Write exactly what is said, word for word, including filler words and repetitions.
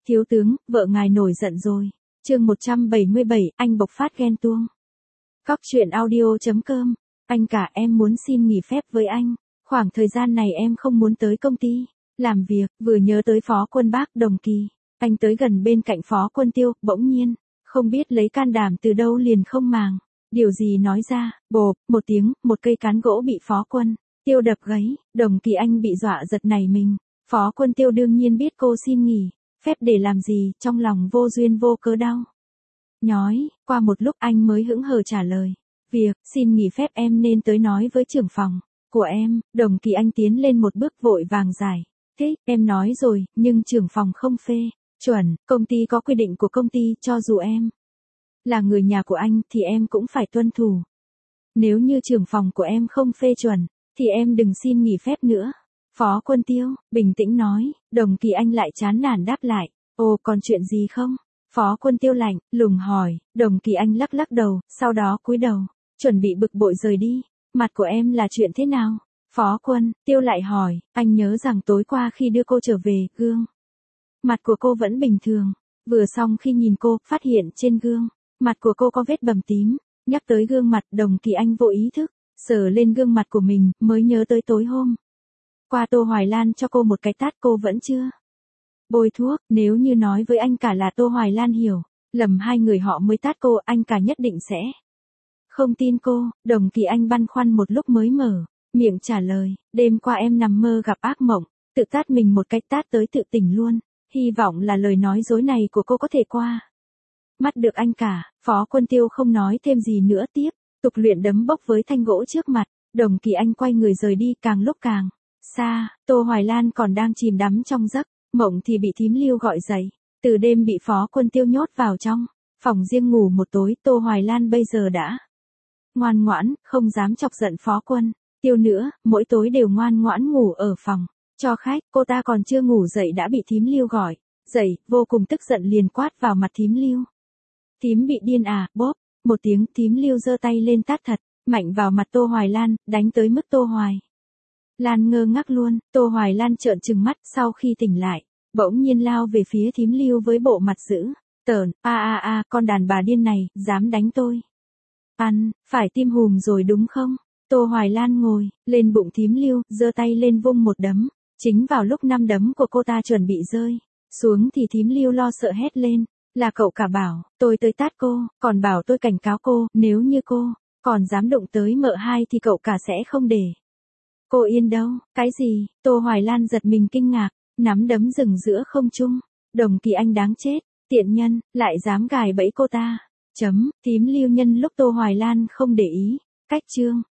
Thiếu tướng, vợ ngài nổi giận rồi. Chương một trăm bảy mươi bảy, anh bộc phát ghen tuông. Cóc truyện audio chấm com. Anh cả, em muốn xin nghỉ phép với anh. Khoảng thời gian này em không muốn tới công ty làm việc, vừa nhớ tới Phó Quân Bác Đồng Kỳ. Anh tới gần bên cạnh Phó Quân Tiêu, bỗng nhiên, không biết lấy can đảm từ đâu liền không màng. Điều gì nói ra, bộp, một tiếng, một cây cán gỗ bị Phó Quân Tiêu đập gáy, Đồng Kỳ anh bị dọa giật nảy mình. Phó Quân Tiêu đương nhiên biết cô xin nghỉ phép để làm gì, trong lòng vô duyên vô cớ đau nhói. Qua một lúc anh mới hững hờ trả lời, việc xin nghỉ phép em nên tới nói với trưởng phòng của em. Đồng Kỳ anh tiến lên một bước vội vàng giải thích, em nói rồi, nhưng trưởng phòng không phê chuẩn, công ty có quy định của công ty, cho dù em là người nhà của anh thì em cũng phải tuân thủ. Nếu như trưởng phòng của em không phê chuẩn thì em đừng xin nghỉ phép nữa. Phó Quân Tiêu bình tĩnh nói. Đồng Kỳ anh lại chán nản đáp lại, ồ, còn chuyện gì không? Phó Quân Tiêu lạnh lùng hỏi. Đồng Kỳ anh lắc lắc đầu, sau đó cúi đầu, chuẩn bị bực bội rời đi. Mặt của em là chuyện thế nào? Phó Quân Tiêu lại hỏi. Anh nhớ rằng tối qua khi đưa cô trở về, gương mặt của cô vẫn bình thường. Vừa xong khi nhìn cô, phát hiện trên gương mặt của cô có vết bầm tím. Nhắc tới gương mặt, Đồng Kỳ anh vô ý thức sờ lên gương mặt của mình, mới nhớ tới tối hôm qua Tô Hoài Lan cho cô một cái tát cô vẫn chưa bôi thuốc. Nếu như nói với anh cả là Tô Hoài Lan hiểu lầm hai người họ mới tát cô, anh cả nhất định sẽ không tin cô. Đồng Kỳ anh băn khoăn một lúc mới mở miệng trả lời, đêm qua em nằm mơ gặp ác mộng, tự tát mình một cái tát tới tự tỉnh luôn. Hy vọng là lời nói dối này của cô có thể qua mắt được anh cả. Phó Quân Tiêu không nói thêm gì nữa, tiếp tục luyện đấm bốc với thanh gỗ trước mặt. Đồng Kỳ anh quay người rời đi, càng lúc càng xa. Tô Hoài Lan còn đang chìm đắm trong giấc mộng thì bị thím Lưu gọi dậy. Từ đêm bị Phó Quân Tiêu nhốt vào trong phòng riêng ngủ một tối, Tô Hoài Lan bây giờ đã ngoan ngoãn, không dám chọc giận Phó Quân Tiêu nữa, mỗi tối đều ngoan ngoãn ngủ ở phòng cho khách. Cô ta còn chưa ngủ dậy đã bị thím Lưu gọi dậy, vô cùng tức giận liền quát vào mặt thím Lưu. Thím bị điên à? Bóp một tiếng, thím Lưu giơ tay lên tát thật mạnh vào mặt Tô Hoài Lan, đánh tới mức Tô Hoài Lan ngơ ngác luôn. Tô Hoài Lan trợn trừng mắt, sau khi tỉnh lại, bỗng nhiên lao về phía thím Lưu với bộ mặt dữ tợn. A a a, con đàn bà điên này, dám đánh tôi. Ăn, phải tim hùm rồi đúng không? Tô Hoài Lan ngồi lên bụng thím Lưu, giơ tay lên vung một đấm. Chính vào lúc năm đấm của cô ta chuẩn bị rơi xuống thì thím Lưu lo sợ hét lên, là cậu cả bảo tôi tới tát cô, còn bảo tôi cảnh cáo cô, nếu như cô còn dám đụng tới mợ hai thì cậu cả sẽ không để cô yên đâu. Cái gì? Tô Hoài Lan giật mình kinh ngạc, nắm đấm dừng giữa không trung. Đồng Kỳ anh đáng chết, tiện nhân, lại dám gài bẫy cô ta. Chấm, thím Lưu nhân lúc Tô Hoài Lan không để ý, cách chương